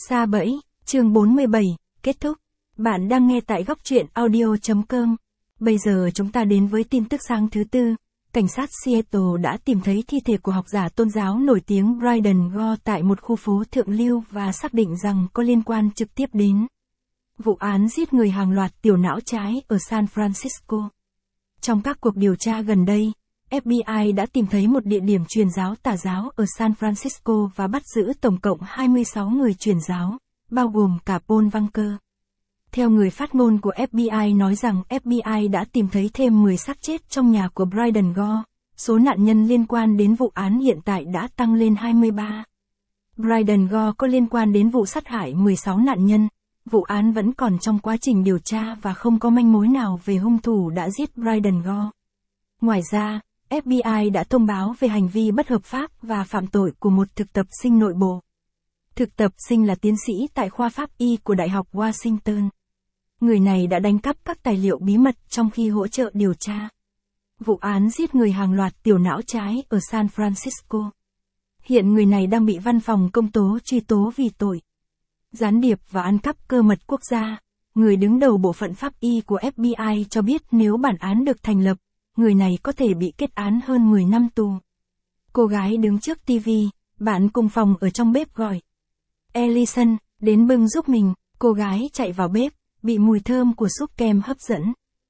Sa bẫy, chương 47, kết thúc. Bạn đang nghe tại góc truyện audio.com. Bây giờ chúng ta đến với tin tức sáng thứ tư. Cảnh sát Seattle đã tìm thấy thi thể của học giả tôn giáo nổi tiếng Bryden Gore tại một khu phố thượng lưu và xác định rằng có liên quan trực tiếp đến vụ án giết người hàng loạt tiểu não trái ở San Francisco. Trong các cuộc điều tra gần đây, FBI đã tìm thấy một địa điểm truyền giáo tà giáo ở San Francisco và bắt giữ tổng cộng 26 người truyền giáo, bao gồm cả Paul Wanker. Theo người phát ngôn của FBI nói rằng FBI đã tìm thấy thêm 10 xác chết trong nhà của Bryden Gore, số nạn nhân liên quan đến vụ án hiện tại đã tăng lên 23. Bryden Gore có liên quan đến vụ sát hại 16 nạn nhân, vụ án vẫn còn trong quá trình điều tra và không có manh mối nào về hung thủ đã giết Bryden Gore. Ngoài ra, FBI đã thông báo về hành vi bất hợp pháp và phạm tội của một thực tập sinh nội bộ. Thực tập sinh là tiến sĩ tại khoa pháp y của Đại học Washington. Người này đã đánh cắp các tài liệu bí mật trong khi hỗ trợ điều tra vụ án giết người hàng loạt tiểu não trái ở San Francisco. Hiện người này đang bị văn phòng công tố truy tố vì tội gián điệp và ăn cắp cơ mật quốc gia. Người đứng đầu bộ phận pháp y của FBI cho biết nếu bản án được thành lập, người này có thể bị kết án hơn 10 năm tù. Cô gái đứng trước TV, bạn cùng phòng ở trong bếp gọi Ellison, đến bưng giúp mình. Cô gái chạy vào bếp, bị mùi thơm của súp kem hấp dẫn.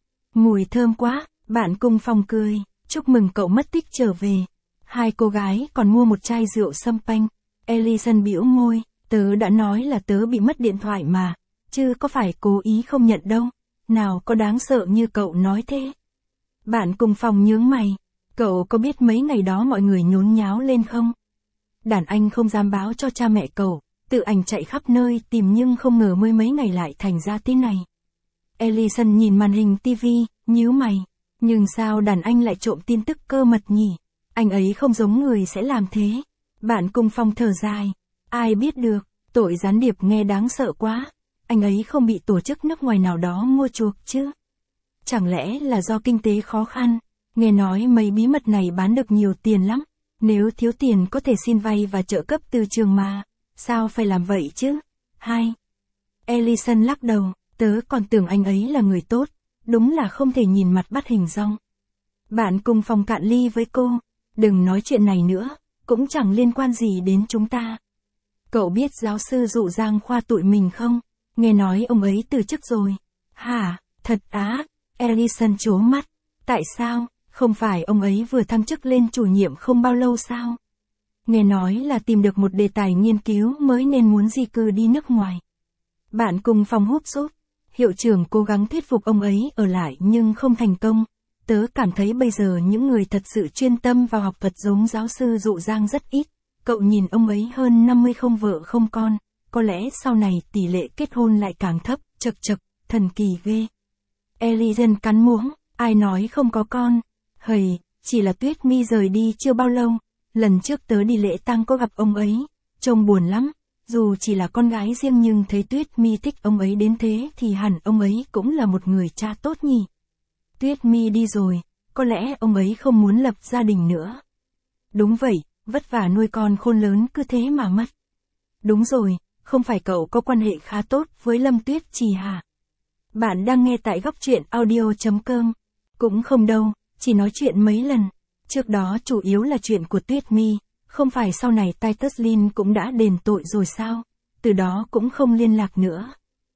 Mùi thơm quá, bạn cùng phòng cười, chúc mừng cậu mất tích trở về. Hai cô gái còn mua một chai rượu champagne. Ellison bĩu môi, tớ đã nói là tớ bị mất điện thoại mà, chứ có phải cố ý không nhận đâu. Nào có đáng sợ như cậu nói thế. Bạn cùng phòng nhướng mày, cậu có biết mấy ngày đó mọi người nhốn nháo lên không? Đàn anh không dám báo cho cha mẹ cậu, tự ảnh chạy khắp nơi tìm nhưng không ngờ mấy ngày lại thành ra thế này. Ellison nhìn màn hình TV, nhíu mày, nhưng sao đàn anh lại trộm tin tức cơ mật nhỉ? Anh ấy không giống người sẽ làm thế. Bạn cùng phòng thở dài, ai biết được, tội gián điệp nghe đáng sợ quá. Anh ấy không bị tổ chức nước ngoài nào đó mua chuộc chứ? Chẳng lẽ là do kinh tế khó khăn? Nghe nói mấy bí mật này bán được nhiều tiền lắm. Nếu thiếu tiền có thể xin vay và trợ cấp từ trường mà. Sao phải làm vậy chứ? Hai. Ellison lắc đầu, tớ còn tưởng anh ấy là người tốt. Đúng là không thể nhìn mặt bắt hình dong. Bạn cùng phòng cạn ly với cô. Đừng nói chuyện này nữa, cũng chẳng liên quan gì đến chúng ta. Cậu biết giáo sư dụ Giang Khoa tụi mình không? Nghe nói ông ấy từ chức rồi. Hả, thật á? Ellison trố mắt. Tại sao? Không phải ông ấy vừa thăng chức lên chủ nhiệm không bao lâu sao? Nghe nói là tìm được một đề tài nghiên cứu mới nên muốn di cư đi nước ngoài. Bạn cùng phòng húp súp. Hiệu trưởng cố gắng thuyết phục ông ấy ở lại nhưng không thành công. Tớ cảm thấy bây giờ những người thật sự chuyên tâm vào học thuật giống giáo sư dụ Giang rất ít. Cậu nhìn ông ấy hơn 50 không vợ không con. Có lẽ sau này tỷ lệ kết hôn lại càng thấp. Chật chật, thần kỳ ghê. Ellison cắn muỗng, ai nói không có con. Hầy, chỉ là Tuyết Mi rời đi chưa bao lâu. Lần trước tớ đi lễ tang có gặp ông ấy, trông buồn lắm. Dù chỉ là con gái riêng nhưng thấy Tuyết Mi thích ông ấy đến thế thì hẳn ông ấy cũng là một người cha tốt nhỉ. Tuyết Mi đi rồi, có lẽ ông ấy không muốn lập gia đình nữa. Đúng vậy, vất vả nuôi con khôn lớn cứ thế mà mất. Đúng rồi, không phải cậu có quan hệ khá tốt với Lâm Tuyết Trì hả? Bạn đang nghe tại góc truyện audio.com. Cũng không đâu, chỉ nói chuyện mấy lần. Trước đó chủ yếu là chuyện của Tuyết Mi, không phải sau này Titus Lin cũng đã đền tội rồi sao? Từ đó cũng không liên lạc nữa.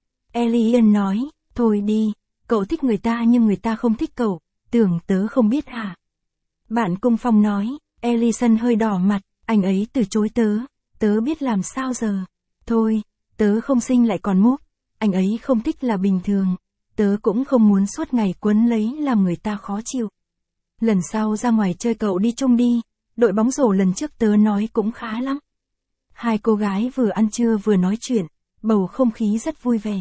Elian nói, thôi đi, cậu thích người ta nhưng người ta không thích cậu, tưởng tớ không biết hả? Bạn cùng phòng nói, Ellison hơi đỏ mặt, anh ấy từ chối tớ biết làm sao giờ. Thôi, tớ không sinh lại còn múp, anh ấy không thích là bình thường, tớ cũng không muốn suốt ngày quấn lấy làm người ta khó chịu. Lần sau ra ngoài chơi cậu đi chung đi, đội bóng rổ lần trước tớ nói cũng khá lắm. Hai cô gái vừa ăn trưa vừa nói chuyện, bầu không khí rất vui vẻ.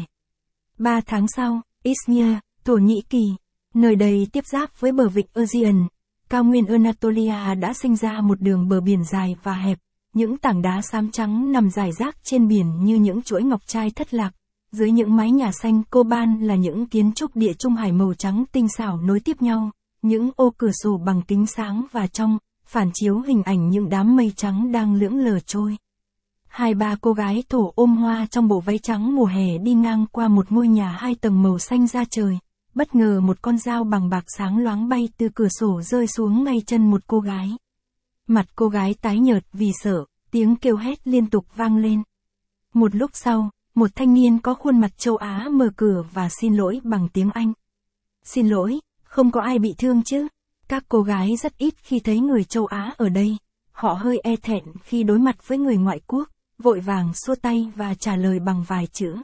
3 tháng sau, Izmir, Thổ Nhĩ Kỳ, nơi đây tiếp giáp với bờ vịnh Aegean, cao nguyên Anatolia đã sinh ra một đường bờ biển dài và hẹp, những tảng đá xám trắng nằm rải rác trên biển như những chuỗi ngọc trai thất lạc. Dưới những mái nhà xanh coban là những kiến trúc địa trung hải màu trắng tinh xảo nối tiếp nhau. Những ô cửa sổ bằng kính sáng và trong, phản chiếu hình ảnh những đám mây trắng đang lững lờ trôi. Hai ba cô gái thổ ôm hoa trong bộ váy trắng mùa hè đi ngang qua một ngôi nhà 2 tầng màu xanh da trời. Bất ngờ một con dao bằng bạc sáng loáng bay từ cửa sổ rơi xuống ngay chân một cô gái. Mặt cô gái tái nhợt vì sợ, tiếng kêu hét liên tục vang lên. Một lúc sau, một thanh niên có khuôn mặt châu Á mở cửa và xin lỗi bằng tiếng Anh. Xin lỗi, không có ai bị thương chứ? Các cô gái rất ít khi thấy người châu Á ở đây. Họ hơi e thẹn khi đối mặt với người ngoại quốc, vội vàng xua tay và trả lời bằng vài chữ.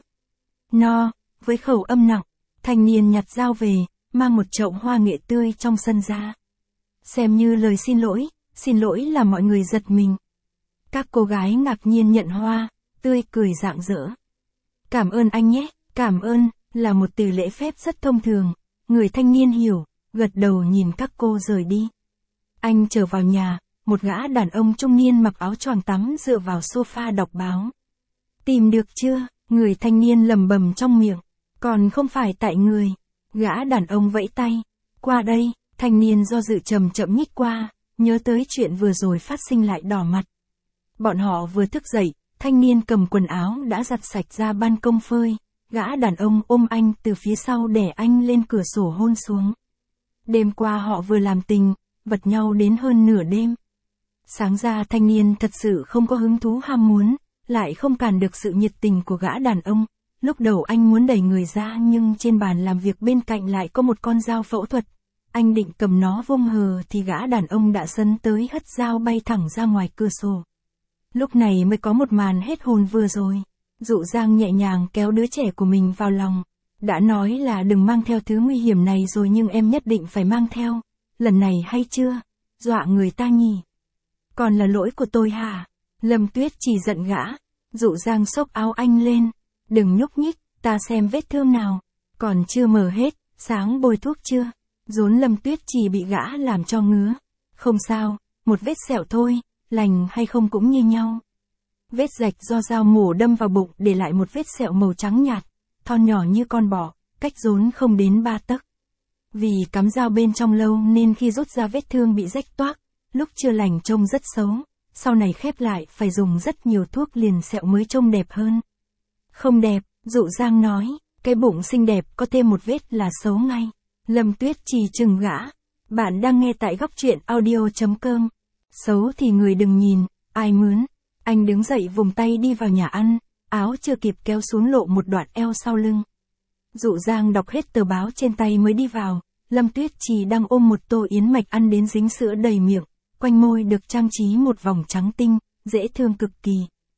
No, với khẩu âm nặng, thanh niên nhặt dao về, mang một chậu hoa nghệ tươi trong sân ra. Xem như lời xin lỗi làm mọi người giật mình. Các cô gái ngạc nhiên nhận hoa, tươi cười rạng rỡ. Cảm ơn anh nhé, cảm ơn, là một từ lễ phép rất thông thường. Người thanh niên hiểu, gật đầu nhìn các cô rời đi. Anh trở vào nhà, một gã đàn ông trung niên mặc áo choàng tắm dựa vào sofa đọc báo. Tìm được chưa? Người thanh niên lẩm bẩm trong miệng. Còn không phải tại người. Gã đàn ông vẫy tay. Qua đây, thanh niên do dự chậm nhích qua, nhớ tới chuyện vừa rồi phát sinh lại đỏ mặt. Bọn họ vừa thức dậy, thanh niên cầm quần áo đã giặt sạch ra ban công phơi. Gã đàn ông ôm anh từ phía sau đè anh lên cửa sổ hôn xuống. Đêm qua họ vừa làm tình, vật nhau đến hơn nửa đêm. Sáng ra thanh niên thật sự không có hứng thú ham muốn, lại không cản được sự nhiệt tình của gã đàn ông. Lúc đầu anh muốn đẩy người ra nhưng trên bàn làm việc bên cạnh lại có một con dao phẫu thuật. Anh định cầm nó vung hờ thì gã đàn ông đã sấn tới hất dao bay thẳng ra ngoài cửa sổ. Lúc này mới có một màn hết hồn vừa rồi. Dụ Giang nhẹ nhàng kéo đứa trẻ của mình vào lòng. Đã nói là đừng mang theo thứ nguy hiểm này rồi nhưng em nhất định phải mang theo. Lần này hay chưa? Dọa người ta nhỉ? Còn là lỗi của tôi hả? Lâm Tuyết chỉ giận gã. Dụ Giang xốc áo anh lên. Đừng nhúc nhích, ta xem vết thương nào. Còn chưa mở hết, sáng bôi thuốc chưa? Rốn Lâm Tuyết chỉ bị gã làm cho ngứa. Không sao, một vết sẹo thôi, lành hay không cũng như nhau. Vết rạch do dao mổ đâm vào bụng để lại một vết sẹo màu trắng nhạt, thon nhỏ như con bọ, cách rốn không đến 3 tấc. Vì cắm dao bên trong lâu nên khi rút ra vết thương bị rách toác, lúc chưa lành trông rất xấu, sau này khép lại phải dùng rất nhiều thuốc liền sẹo mới trông đẹp hơn. Không đẹp, Dụ Giang nói, cái bụng xinh đẹp có thêm một vết là xấu ngay. Lâm Tuyết chỉ chừng gã. Bạn đang nghe tại góc truyện audio.com. Xấu thì người đừng nhìn, ai mướn. Anh đứng dậy vùng tay đi vào nhà ăn, áo chưa kịp kéo xuống lộ một đoạn eo sau lưng. Dụ Giang đọc hết tờ báo trên tay mới đi vào. Lâm Tuyết chỉ đang ôm một tô yến mạch ăn đến dính sữa đầy miệng, quanh môi được trang trí một vòng trắng tinh, dễ thương cực kỳ.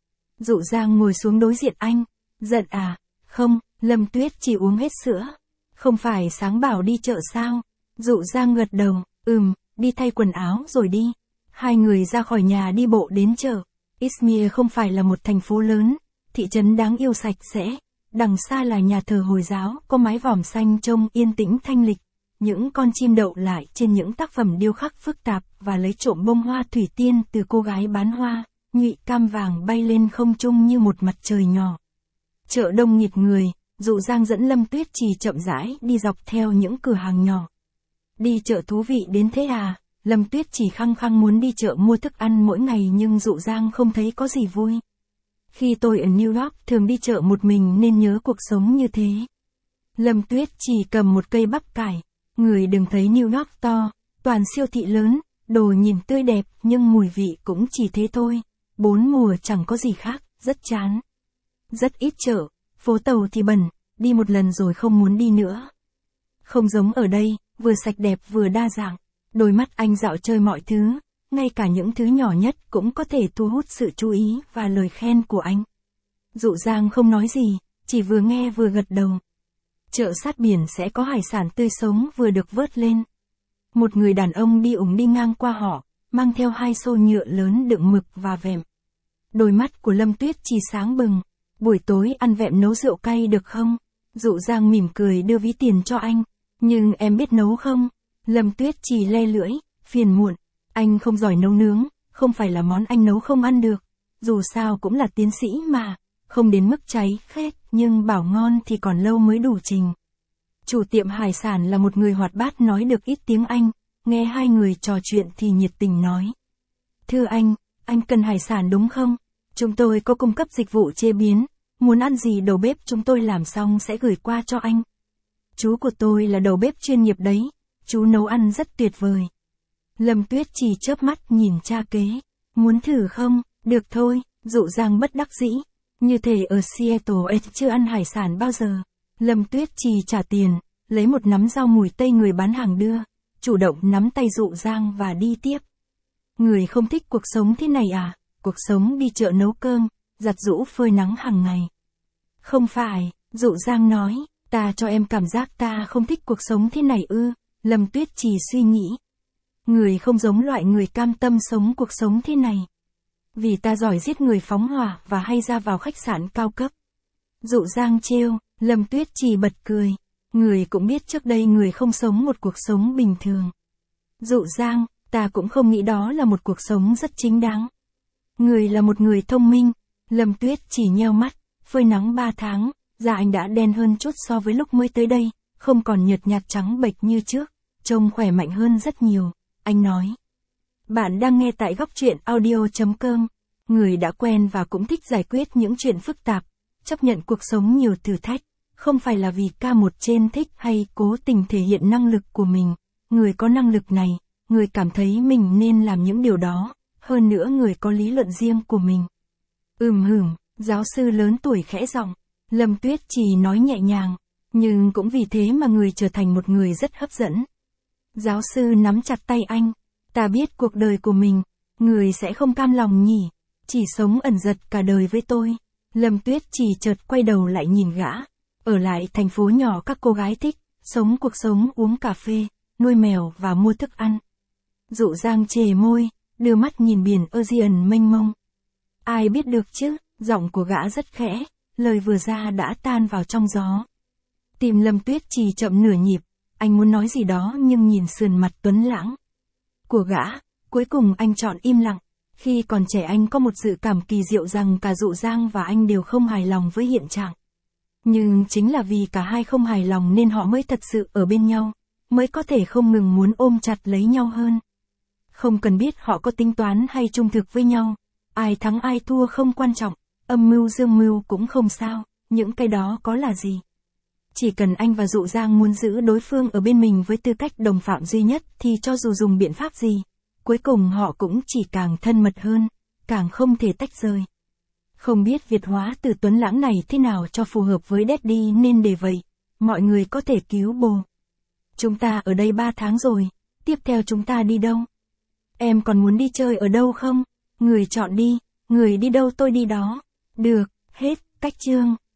Dụ Giang ngồi xuống đối diện anh. Giận à? Không, Lâm Tuyết chỉ uống hết sữa. Không phải sáng bảo đi chợ sao? Dụ Giang gật đầu, đi thay quần áo rồi đi. Hai người ra khỏi nhà đi bộ đến chợ. Izmir không phải là một thành phố lớn, thị trấn đáng yêu sạch sẽ. Đằng xa là nhà thờ Hồi giáo có mái vòm xanh trông yên tĩnh thanh lịch. Những con chim đậu lại trên những tác phẩm điêu khắc phức tạp và lấy trộm bông hoa thủy tiên từ cô gái bán hoa, nhụy cam vàng bay lên không trung như một mặt trời nhỏ. Chợ đông nghịt người, Dụ Giang dẫn Lâm Tuyết chỉ chậm rãi đi dọc theo những cửa hàng nhỏ. Đi chợ thú vị đến thế à? Lâm Tuyết chỉ khăng khăng muốn đi chợ mua thức ăn mỗi ngày nhưng Dụ Giang không thấy có gì vui. Khi tôi ở New York thường đi chợ một mình nên nhớ cuộc sống như thế. Lâm Tuyết chỉ cầm một cây bắp cải. Người đừng thấy New York to, toàn siêu thị lớn, đồ nhìn tươi đẹp nhưng mùi vị cũng chỉ thế thôi. 4 mùa chẳng có gì khác, rất chán. Rất ít chợ, phố tàu thì bẩn, đi một lần rồi không muốn đi nữa. Không giống ở đây, vừa sạch đẹp vừa đa dạng. Đôi mắt anh dạo chơi mọi thứ, ngay cả những thứ nhỏ nhất cũng có thể thu hút sự chú ý và lời khen của anh. Dụ Giang không nói gì, chỉ vừa nghe vừa gật đầu. Chợ sát biển sẽ có hải sản tươi sống vừa được vớt lên. Một người đàn ông đi ngang qua họ, mang theo 2 xô nhựa lớn đựng mực và vẹm. Đôi mắt của Lâm Tuyết chỉ sáng bừng. Buổi tối ăn vẹm nấu rượu cay được không? Dụ Giang mỉm cười đưa ví tiền cho anh. Nhưng em biết nấu không? Lâm Tuyết chỉ le lưỡi, phiền muộn. Anh không giỏi nấu nướng, không phải là món anh nấu không ăn được. Dù sao cũng là tiến sĩ mà, không đến mức cháy khét, nhưng bảo ngon thì còn lâu mới đủ trình. Chủ tiệm hải sản là một người hoạt bát nói được ít tiếng Anh, nghe hai người trò chuyện thì nhiệt tình nói. Thưa anh cần hải sản đúng không? Chúng tôi có cung cấp dịch vụ chế biến, muốn ăn gì đầu bếp chúng tôi làm xong sẽ gửi qua cho anh. Chú của tôi là đầu bếp chuyên nghiệp đấy, chú nấu ăn rất tuyệt vời. Lâm Tuyết Trì chớp mắt nhìn cha kế. Muốn thử không? Được thôi, Dụ Giang bất đắc dĩ. Như thể ở Seattle chưa ăn hải sản bao giờ. Lâm Tuyết Trì trả tiền, lấy một nắm rau mùi tây người bán hàng đưa, chủ động nắm tay Dụ Giang và đi tiếp. Người không thích cuộc sống thế này à? Cuộc sống đi chợ nấu cơm, giặt giũ phơi nắng hàng ngày. Không phải, Dụ Giang nói, ta cho em cảm giác ta không thích cuộc sống thế này ư. Lâm Tuyết Trì suy nghĩ. Người không giống loại người cam tâm sống cuộc sống thế này. Vì ta giỏi giết người phóng hỏa và hay ra vào khách sạn cao cấp. Dụ Giang trêu, Lâm Tuyết Trì bật cười. Người cũng biết trước đây người không sống một cuộc sống bình thường. Dụ Giang, ta cũng không nghĩ đó là một cuộc sống rất chính đáng. Người là một người thông minh. Lâm Tuyết Trì nheo mắt, phơi nắng 3 tháng, da anh đã đen hơn chút so với lúc mới tới đây, không còn nhợt nhạt trắng bệch như trước, trông khỏe mạnh hơn rất nhiều, anh nói. Bạn đang nghe tại góc truyện audio.com. Người đã quen và cũng thích giải quyết những chuyện phức tạp, chấp nhận cuộc sống nhiều thử thách, không phải là vì ca một trên thích hay cố tình thể hiện năng lực của mình. Người có năng lực này, người cảm thấy mình nên làm những điều đó, hơn nữa người có lý luận riêng của mình. Giáo sư lớn tuổi khẽ giọng. Lâm Tuyết Trì nói nhẹ nhàng, nhưng cũng vì thế mà người trở thành một người rất hấp dẫn. Giáo sư nắm chặt tay anh. Ta biết cuộc đời của mình, người sẽ không cam lòng nhỉ, chỉ sống ẩn dật cả đời với tôi. Lâm Tuyết Trì chợt quay đầu lại nhìn gã. Ở lại thành phố nhỏ các cô gái thích, sống cuộc sống uống cà phê, nuôi mèo và mua thức ăn. Dụ Giang chề môi, đưa mắt nhìn biển Ocean mênh mông. Ai biết được chứ, giọng của gã rất khẽ, lời vừa ra đã tan vào trong gió. Tim Lâm Tuyết Trì chậm nửa nhịp, anh muốn nói gì đó nhưng nhìn sườn mặt tuấn lãng của gã, cuối cùng anh chọn im lặng. Khi còn trẻ anh có một dự cảm kỳ diệu rằng cả Dụ Giang và anh đều không hài lòng với hiện trạng. Nhưng chính là vì cả hai không hài lòng nên họ mới thật sự ở bên nhau, mới có thể không ngừng muốn ôm chặt lấy nhau hơn. Không cần biết họ có tính toán hay trung thực với nhau, ai thắng ai thua không quan trọng, âm mưu dương mưu cũng không sao, những cái đó có là gì. Chỉ cần anh và Dụ Giang muốn giữ đối phương ở bên mình với tư cách đồng phạm duy nhất thì cho dù dùng biện pháp gì, cuối cùng họ cũng chỉ càng thân mật hơn, càng không thể tách rời. Không biết Việt hóa từ tuấn lãng này thế nào cho phù hợp với Daddy nên để vậy, mọi người có thể cứu bồ. Chúng ta ở đây 3 tháng rồi, tiếp theo chúng ta đi đâu? Em còn muốn đi chơi ở đâu không? Người chọn đi, người đi đâu tôi đi đó. Được, hết, cách chương.